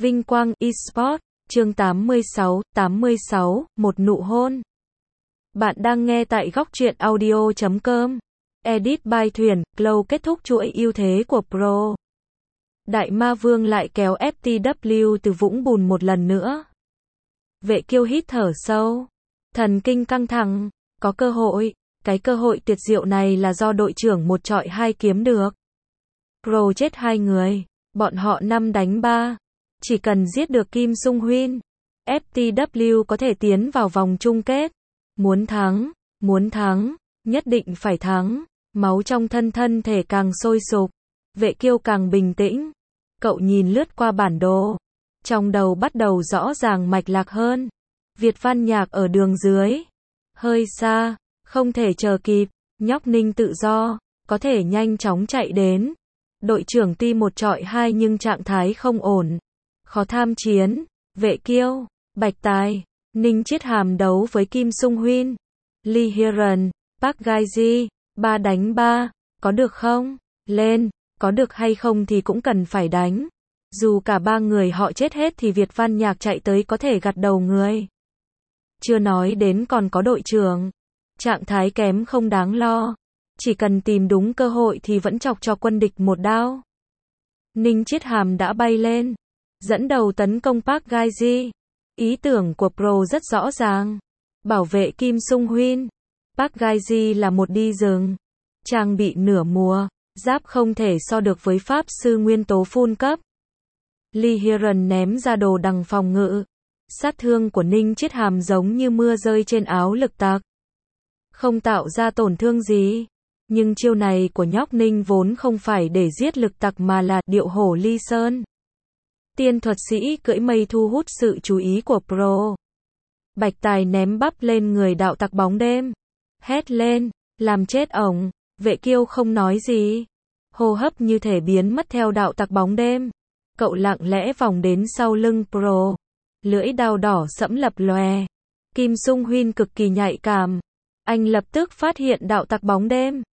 Vinh quang eSports, chương 86, một nụ hôn. Bạn đang nghe tại góc truyện audio.com. Edit by Thuyền, Glow kết thúc chuỗi ưu thế của Pro. Đại Ma Vương lại kéo FTW từ vũng bùn một lần nữa. Vệ Kiêu hít thở sâu. Thần kinh căng thẳng, có cơ hội. Cái cơ hội tuyệt diệu này là do đội trưởng một trọi hai kiếm được. Pro chết hai người, bọn họ 5 đánh 3. Chỉ cần giết được Kim Sung Huynh, FTW có thể tiến vào vòng chung kết. Muốn thắng, nhất định phải thắng. Máu trong thân thể càng sôi sục, Vệ Kiêu càng bình tĩnh. Cậu nhìn lướt qua bản đồ, trong đầu bắt đầu rõ ràng mạch lạc hơn. Việt Văn Nhạc ở đường dưới, hơi xa, không thể chờ kịp. Nhóc Ninh tự do, có thể nhanh chóng chạy đến. Đội trưởng tuy một trọi hai nhưng trạng thái không ổn, khó tham chiến. Vệ Kiêu, Bạch Tài, Ninh Chiết Hàm đấu với Kim Sung Huynh, Lee Hiron, Park Gaiji, 3 đánh 3, có được không? Lên, có được hay không thì cũng cần phải đánh. Dù cả ba người họ chết hết thì Việt Văn Nhạc chạy tới có thể gặt đầu người. Chưa nói đến còn có đội trưởng, trạng thái kém không đáng lo. Chỉ cần tìm đúng cơ hội thì vẫn chọc cho quân địch một đao. Ninh Chiết Hàm đã bay lên, dẫn đầu tấn công Park Gaiji. Ý tưởng của Pro rất rõ ràng, bảo vệ Kim Sung Huynh. Park Gaiji là một đi rừng, trang bị nửa mùa, giáp không thể so được với pháp sư nguyên tố full cấp. Lee Hiron ném ra đồ đằng phòng ngự. Sát thương của Ninh Chiết Hàm giống như mưa rơi trên áo lực tặc, không tạo ra tổn thương gì. Nhưng chiêu này của nhóc Ninh vốn không phải để giết lực tặc mà là điệu hổ ly sơn. Tiên thuật sĩ cưỡi mây thu hút sự chú ý của Pro. Bạch Tài ném bắp lên người đạo tặc bóng đêm. Hét lên, làm chết ổng. Vệ Kiêu không nói gì, hô hấp như thể biến mất theo đạo tặc bóng đêm. Cậu lặng lẽ vòng đến sau lưng Pro. Lưỡi đao đỏ sẫm lập lòe. Kim Sung Huynh cực kỳ nhạy cảm. Anh lập tức phát hiện đạo tặc bóng đêm.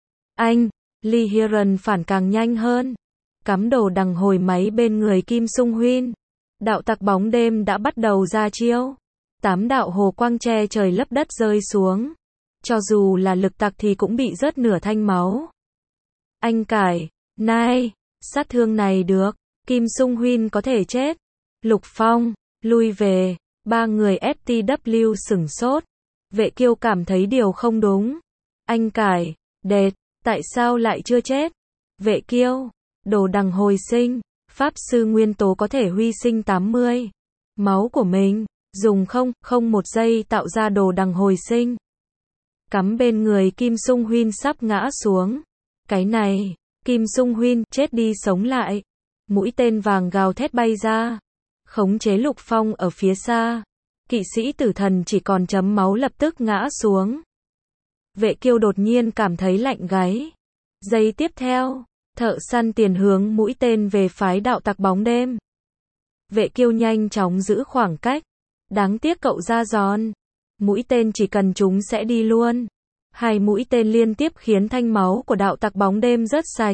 Lee Hiron phản càng nhanh hơn. Cắm đồ đằng hồi máy bên người Kim Sung Huynh. Đạo tặc bóng đêm đã bắt đầu ra chiêu. 8 đạo hồ quang che trời lấp đất rơi xuống. Cho dù là lực tặc thì cũng bị rớt nửa thanh máu. Anh cải, nai, sát thương này được. Kim Sung Huynh có thể chết. Lục Phong, lui về. Ba người FTW sửng sốt. Vệ Kiêu cảm thấy điều không đúng. Anh cải, đệt, tại sao lại chưa chết? Vệ Kiêu, đồ đằng hồi sinh, pháp sư nguyên tố có thể huy sinh 80 máu của mình, dùng không một giây tạo ra đồ đằng hồi sinh. Cắm bên người Kim Sung Huynh sắp ngã xuống. Cái này, Kim Sung Huynh chết đi sống lại. Mũi tên vàng gào thét bay ra, khống chế Lục Phong ở phía xa. Kỵ sĩ tử thần chỉ còn chấm máu lập tức ngã xuống. Vệ Kiêu đột nhiên cảm thấy lạnh gáy. Giây tiếp theo, thợ săn tiền hướng mũi tên về phái đạo tặc bóng đêm. Vệ Kiêu nhanh chóng giữ khoảng cách. Đáng tiếc cậu ra giòn. Mũi tên chỉ cần trúng sẽ đi luôn. 2 mũi tên liên tiếp khiến thanh máu của đạo tặc bóng đêm rớt sạch.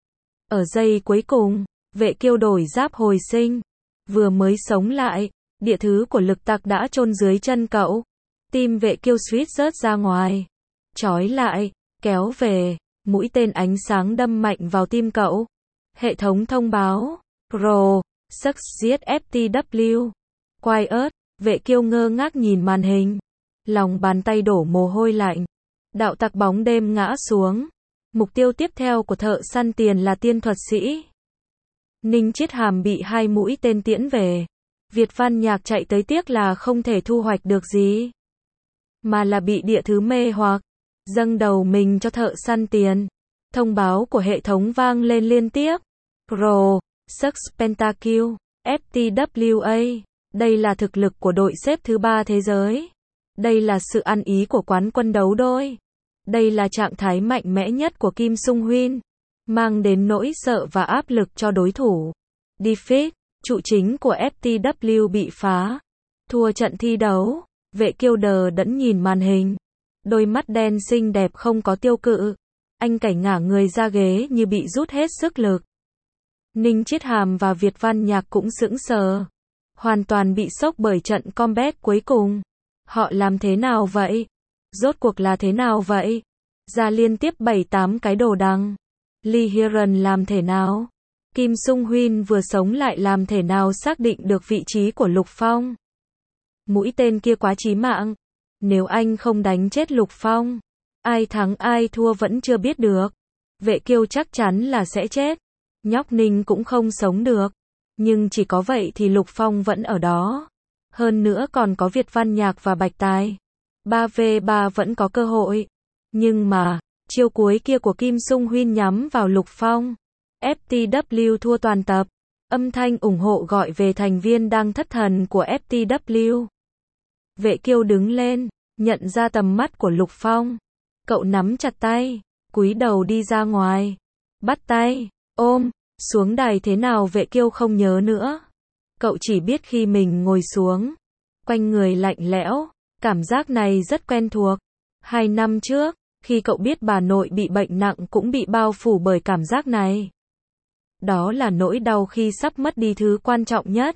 Ở giây cuối cùng, Vệ Kiêu đổi giáp hồi sinh. Vừa mới sống lại, địa thứ của lực tặc đã chôn dưới chân cậu. Tim Vệ Kiêu suýt rớt ra ngoài. Trói lại, kéo về, mũi tên ánh sáng đâm mạnh vào tim cậu. Hệ thống thông báo, Pro, success FTW. Quiet, Vệ Kiêu ngơ ngác nhìn màn hình. Lòng bàn tay đổ mồ hôi lạnh. Đạo tặc bóng đêm ngã xuống. Mục tiêu tiếp theo của thợ săn tiền là tiên thuật sĩ. Ninh Chiết Hàm bị 2 mũi tên tiễn về. Việt Văn Nhạc chạy tới tiếc là không thể thu hoạch được gì, mà là bị địa thứ mê hoặc. Dâng đầu mình cho thợ săn tiền. Thông báo của hệ thống vang lên liên tiếp. Pro, Success Pentakill, FTWA. Đây là thực lực của đội xếp thứ 3 thế giới. Đây là sự ăn ý của quán quân đấu đôi. Đây là trạng thái mạnh mẽ nhất của Kim Sung Huynh, mang đến nỗi sợ và áp lực cho đối thủ. Defeat, trụ chính của FTW bị phá. Thua trận thi đấu. Vệ Kiêu đờ đẫn nhìn màn hình. Đôi mắt đen xinh đẹp không có tiêu cự. Anh cảnh ngả người ra ghế như bị rút hết sức lực. Ninh Chiết Hàm và Việt Văn Nhạc cũng sững sờ. hoàn toàn bị sốc bởi trận comeback cuối cùng. Họ làm thế nào vậy? Rốt cuộc là thế nào vậy? Ra liên tiếp 7-8 cái đồ đằng. Lee Hyun làm thế nào? Kim Sung Hyun vừa sống lại làm thế nào xác định được vị trí của Lục Phong? Mũi tên kia quá chí mạng. Nếu anh không đánh chết Lục Phong, ai thắng ai thua vẫn chưa biết được. Vệ Kiêu chắc chắn là sẽ chết. Nhóc Ninh cũng không sống được. Nhưng chỉ có vậy thì Lục Phong vẫn ở đó. Hơn nữa còn có Việt Văn Nhạc và Bạch Tài. 3v3 vẫn có cơ hội. Nhưng mà, chiêu cuối kia của Kim Sung Hyun nhắm vào Lục Phong. FTW thua toàn tập. Âm thanh ủng hộ gọi về thành viên đang thất thần của FTW. Vệ Kiêu đứng lên, nhận ra tầm mắt của Lục Phong. Cậu nắm chặt tay, cúi đầu đi ra ngoài. Bắt tay, ôm, xuống đài thế nào Vệ Kiêu không nhớ nữa. Cậu chỉ biết khi mình ngồi xuống, quanh người lạnh lẽo, cảm giác này rất quen thuộc. 2 năm trước, khi cậu biết bà nội bị bệnh nặng cũng bị bao phủ bởi cảm giác này. Đó là nỗi đau khi sắp mất đi thứ quan trọng nhất.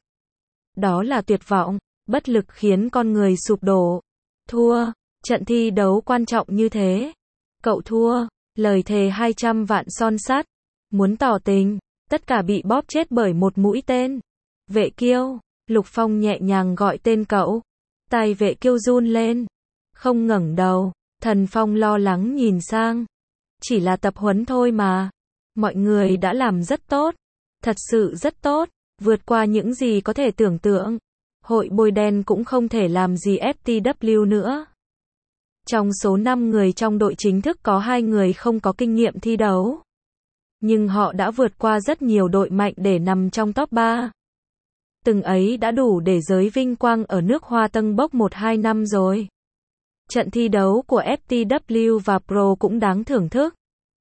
Đó là tuyệt vọng, bất lực khiến con người sụp đổ. Thua, trận thi đấu quan trọng như thế. Cậu thua, lời thề 200 vạn son sắt, muốn tỏ tình, tất cả bị bóp chết bởi một mũi tên. Vệ Kiêu, Lục Phong nhẹ nhàng gọi tên cậu. Tai Vệ Kiêu run lên, không ngẩng đầu. Thần Phong lo lắng nhìn sang. Chỉ là tập huấn thôi mà. Mọi người đã làm rất tốt. Thật sự rất tốt. Vượt qua những gì có thể tưởng tượng. Hội bôi đen cũng không thể làm gì FTW nữa. Trong số 5 người trong đội chính thức có 2 người không có kinh nghiệm thi đấu. Nhưng họ đã vượt qua rất nhiều đội mạnh để nằm trong top 3. Từng ấy đã đủ để giới vinh quang ở nước Hoa Tân bốc 1-2 năm rồi. Trận thi đấu của FTW và Pro cũng đáng thưởng thức.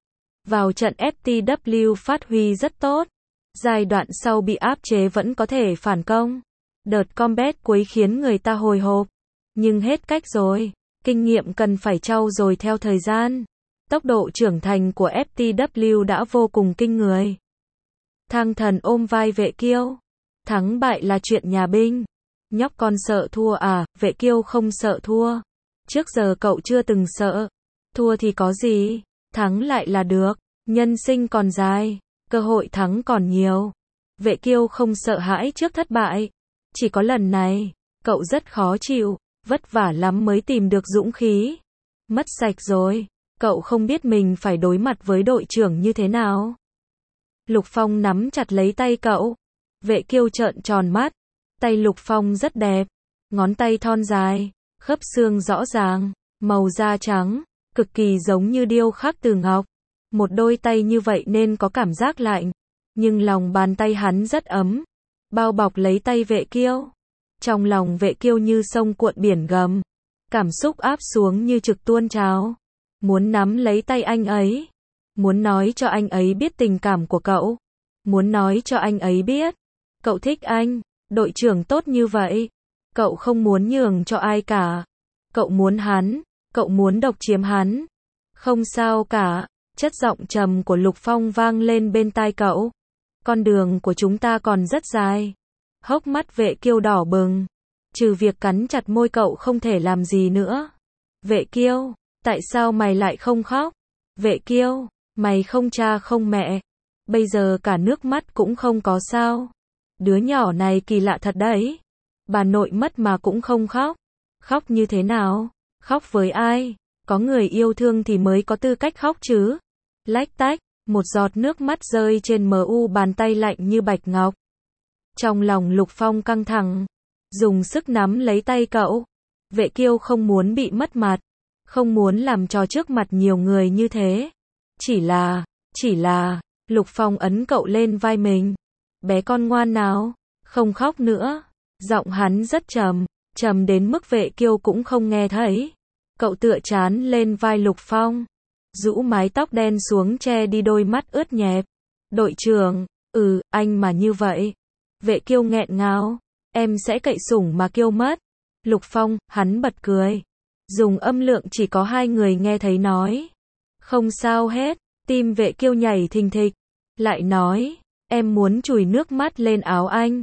Vào trận FTW phát huy rất tốt. Giai đoạn sau bị áp chế vẫn có thể phản công. Đợt comeback cuối khiến người ta hồi hộp. Nhưng hết cách rồi. Kinh nghiệm cần phải trau dồi theo thời gian. Tốc độ trưởng thành của FTW đã vô cùng kinh người. Thang Thần ôm vai Vệ Kiêu. Thắng bại là chuyện nhà binh. Nhóc con sợ thua à? Vệ Kiêu không sợ thua. Trước giờ cậu chưa từng sợ. Thua thì có gì? Thắng lại là được. Nhân sinh còn dài. Cơ hội thắng còn nhiều. Vệ Kiêu không sợ hãi trước thất bại. Chỉ có lần này, cậu rất khó chịu. Vất vả lắm mới tìm được dũng khí. Mất sạch rồi. Cậu không biết mình phải đối mặt với đội trưởng như thế nào. Lục Phong nắm chặt lấy tay cậu. Vệ Kiêu trợn tròn mắt. Tay Lục Phong rất đẹp. Ngón tay thon dài. Khớp xương rõ ràng. Màu da trắng. Cực kỳ giống như điêu khắc từ ngọc. Một đôi tay như vậy nên có cảm giác lạnh. Nhưng lòng bàn tay hắn rất ấm. Bao bọc lấy tay Vệ Kiêu. Trong lòng Vệ Kiêu như sông cuộn biển gầm. Cảm xúc áp xuống như trực tuôn trào. Muốn nắm lấy tay anh ấy. Muốn nói cho anh ấy biết tình cảm của cậu. Muốn nói cho anh ấy biết. Cậu thích anh. Đội trưởng tốt như vậy. Cậu không muốn nhường cho ai cả. Cậu muốn hắn. Cậu muốn độc chiếm hắn. Không sao cả. Chất giọng trầm của Lục Phong vang lên bên tai cậu. Con đường của chúng ta còn rất dài. Hốc mắt Vệ Kiêu đỏ bừng. Trừ việc cắn chặt môi cậu không thể làm gì nữa. Vệ Kiêu, tại sao mày lại không khóc? Vệ Kiêu, mày không cha không mẹ. Bây giờ cả nước mắt cũng không có sao. Đứa nhỏ này kỳ lạ thật đấy. Bà nội mất mà cũng không khóc. Khóc như thế nào? Khóc với ai? Có người yêu thương thì mới có tư cách khóc chứ. Lách tách, một giọt nước mắt rơi trên mu bàn tay lạnh như bạch ngọc. Trong lòng Lục Phong căng thẳng, dùng sức nắm lấy tay cậu. Vệ Kiêu không muốn bị mất mặt, không muốn làm trò trước mặt nhiều người như thế. Chỉ là, Lục Phong ấn cậu lên vai mình. Bé con ngoan nào, không khóc nữa. Giọng hắn rất trầm, trầm đến mức Vệ Kiêu cũng không nghe thấy. Cậu tựa trán lên vai Lục Phong, rũ mái tóc đen xuống che đi đôi mắt ướt nhẹp. Đội trưởng, anh mà như vậy. Vệ Kiêu nghẹn ngào, em sẽ cậy sủng mà Kiêu mất. Lục Phong, hắn bật cười. Dùng âm lượng chỉ có 2 người nghe thấy nói. Không sao hết, tim Vệ Kiêu nhảy thình thịch. Lại nói, em muốn chùi nước mắt lên áo anh.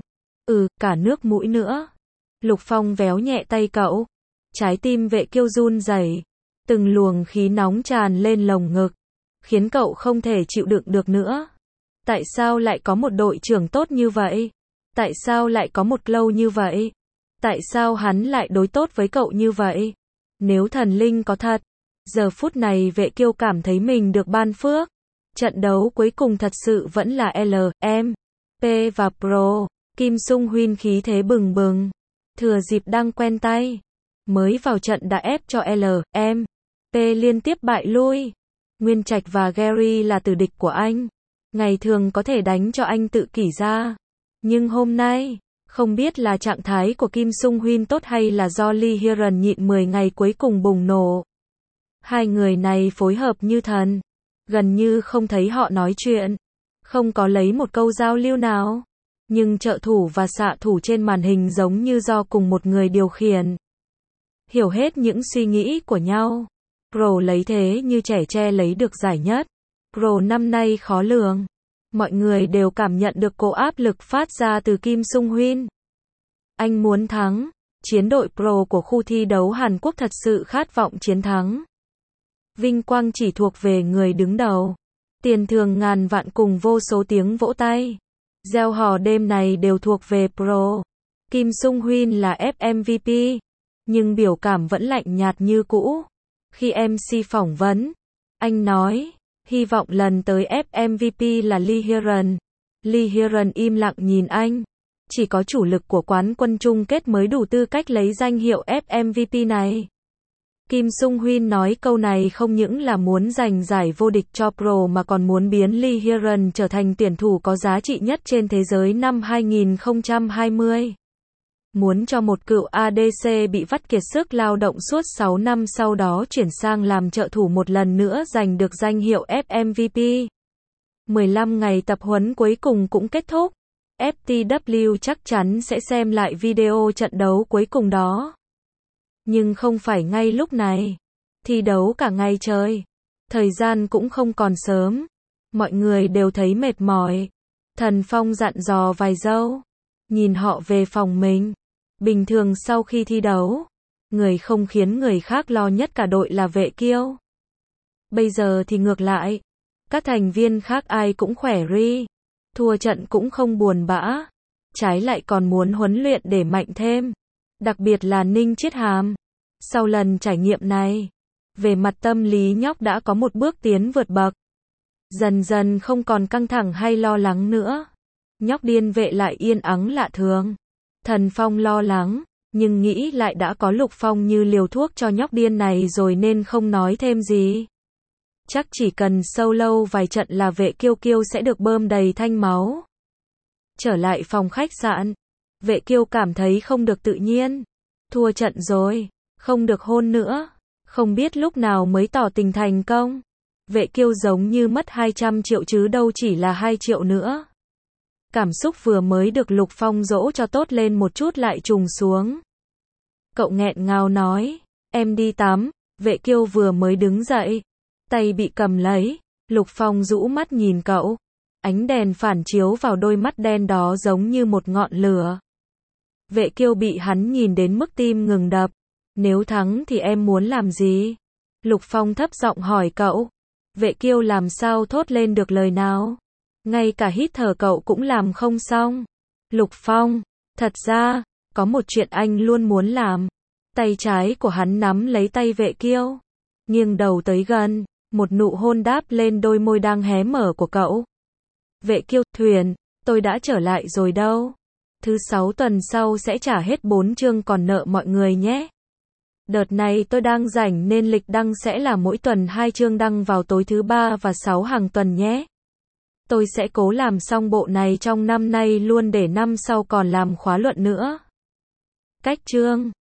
Cả nước mũi nữa. Lục Phong véo nhẹ tay cậu. Trái tim Vệ Kiêu run rẩy, từng luồng khí nóng tràn lên lồng ngực, khiến cậu không thể chịu đựng được nữa. Tại sao lại có một đội trưởng tốt như vậy? Tại sao lại có một Clow như vậy? Tại sao hắn lại đối tốt với cậu như vậy? Nếu thần linh có thật, giờ phút này Vệ Kiêu cảm thấy mình được ban phước. Trận đấu cuối cùng thật sự vẫn là L, M, P và Pro. Kim Sung Huynh khí thế bừng bừng, thừa dịp đang quen tay, mới vào trận đã ép cho L, M, P liên tiếp bại lui. Nguyên Trạch và Gary là tử địch của anh, ngày thường có thể đánh cho anh tự kỷ ra. Nhưng hôm nay, không biết là trạng thái của Kim Sung Huynh tốt hay là do Lee Hyun nhịn 10 ngày cuối cùng bùng nổ. Hai người này phối hợp như thần, gần như không thấy họ nói chuyện, không có lấy một câu giao lưu nào. Nhưng trợ thủ và xạ thủ trên màn hình giống như do cùng một người điều khiển, hiểu hết những suy nghĩ của nhau. Pro lấy thế như trẻ tre lấy được giải nhất. Pro năm nay khó lường. Mọi người đều cảm nhận được cỗ áp lực phát ra từ Kim Sung Huynh. Anh muốn thắng. Chiến đội Pro của khu thi đấu Hàn Quốc thật sự khát vọng chiến thắng. Vinh quang chỉ thuộc về người đứng đầu. Tiền thưởng ngàn vạn cùng vô số tiếng vỗ tay, reo hò đêm này đều thuộc về Pro. Kim Sung Huynh là FMVP, nhưng biểu cảm vẫn lạnh nhạt như cũ. Khi MC phỏng vấn, anh nói, hy vọng lần tới FMVP là Lee Hyun. Lee Hyun im lặng nhìn anh. Chỉ có chủ lực của quán quân chung kết mới đủ tư cách lấy danh hiệu FMVP này. Kim Sung Huynh nói câu này không những là muốn giành giải vô địch cho Pro mà còn muốn biến Lee Hyun trở thành tuyển thủ có giá trị nhất trên thế giới năm 2020. Muốn cho một cựu ADC bị vắt kiệt sức lao động suốt 6 năm sau đó chuyển sang làm trợ thủ một lần nữa giành được danh hiệu FMVP. 15 ngày tập huấn cuối cùng cũng kết thúc. FTW chắc chắn sẽ xem lại video trận đấu cuối cùng đó. Nhưng không phải ngay lúc này. Thi đấu cả ngày trời. Thời gian cũng không còn sớm. Mọi người đều thấy mệt mỏi. Thần Phong dặn dò vài câu, nhìn họ về phòng mình. Bình thường sau khi thi đấu, người không khiến người khác lo nhất cả đội là Vệ Kiêu. Bây giờ thì ngược lại. Các thành viên khác ai cũng khỏe ri. Thua trận cũng không buồn bã. Trái lại còn muốn huấn luyện để mạnh thêm. Đặc biệt là Ninh Chiết Hàm. Sau lần trải nghiệm này, về mặt tâm lý nhóc đã có một bước tiến vượt bậc. Dần dần không còn căng thẳng hay lo lắng nữa. Nhóc điên vệ lại yên ắng lạ thường. Thần Phong lo lắng, nhưng nghĩ lại đã có Lục Phong như liều thuốc cho nhóc điên này rồi nên không nói thêm gì. Chắc chỉ cần solo vài trận là Vệ Kiêu Kiêu sẽ được bơm đầy thanh máu. Trở lại phòng khách sạn, Vệ Kiêu cảm thấy không được tự nhiên. Thua trận rồi, không được hôn nữa. Không biết lúc nào mới tỏ tình thành công. Vệ Kiêu giống như mất 200 triệu chứ đâu chỉ là 2 triệu nữa. Cảm xúc vừa mới được Lục Phong dỗ cho tốt lên một chút lại trùng xuống. Cậu nghẹn ngào nói, em đi tắm. Vệ Kiêu vừa mới đứng dậy, tay bị cầm lấy. Lục Phong rũ mắt nhìn cậu. Ánh đèn phản chiếu vào đôi mắt đen đó giống như một ngọn lửa. Vệ Kiêu bị hắn nhìn đến mức tim ngừng đập. Nếu thắng thì em muốn làm gì? Lục Phong thấp giọng hỏi cậu. Vệ Kiêu làm sao thốt lên được lời nào. Ngay cả hít thở cậu cũng làm không xong. Lục Phong, thật ra, có một chuyện anh luôn muốn làm. Tay trái của hắn nắm lấy tay Vệ Kiêu, nghiêng đầu tới gần, một nụ hôn đáp lên đôi môi đang hé mở của cậu. Vệ Kiêu, Thuyền, tôi đã trở lại rồi đâu. Thứ 6 tuần sau sẽ trả hết 4 chương còn nợ mọi người nhé. Đợt này tôi đang rảnh nên lịch đăng sẽ là mỗi tuần 2 chương đăng vào tối thứ 3 và 6 hàng tuần nhé. Tôi sẽ cố làm xong bộ này trong năm nay luôn để năm sau còn làm khóa luận nữa. Cách chương